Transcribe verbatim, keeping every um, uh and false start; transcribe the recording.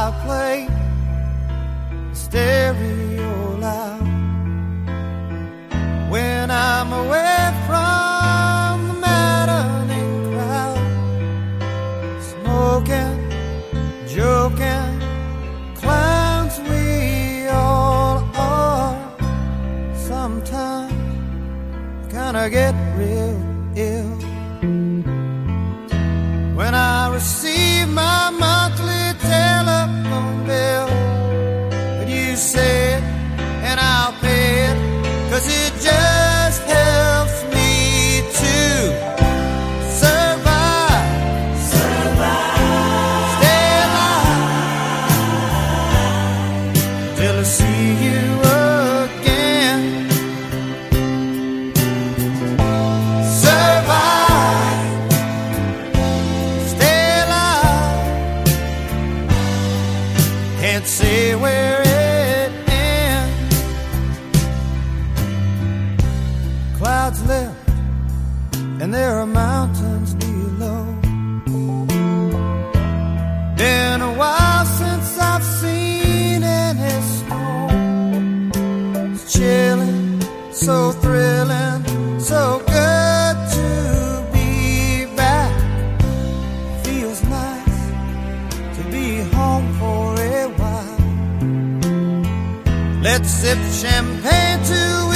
I'll play the stereo loud when I'm away from the maddening crowd, smoking, joking, clowns we all are. Sometimes kinda get real ill when I receive my monthly telephone bill. But you say it and I'll pay it, 'cause it just helps me to survive, survive, stay alive till I see you again. Survive, stay alive, can't say where it ends. Clouds lift and there are mountains below. Been a while since I've seen any snow. It's chilling, so thrilling, so good to be back. Feels nice to be home for a while. Let's sip champagne till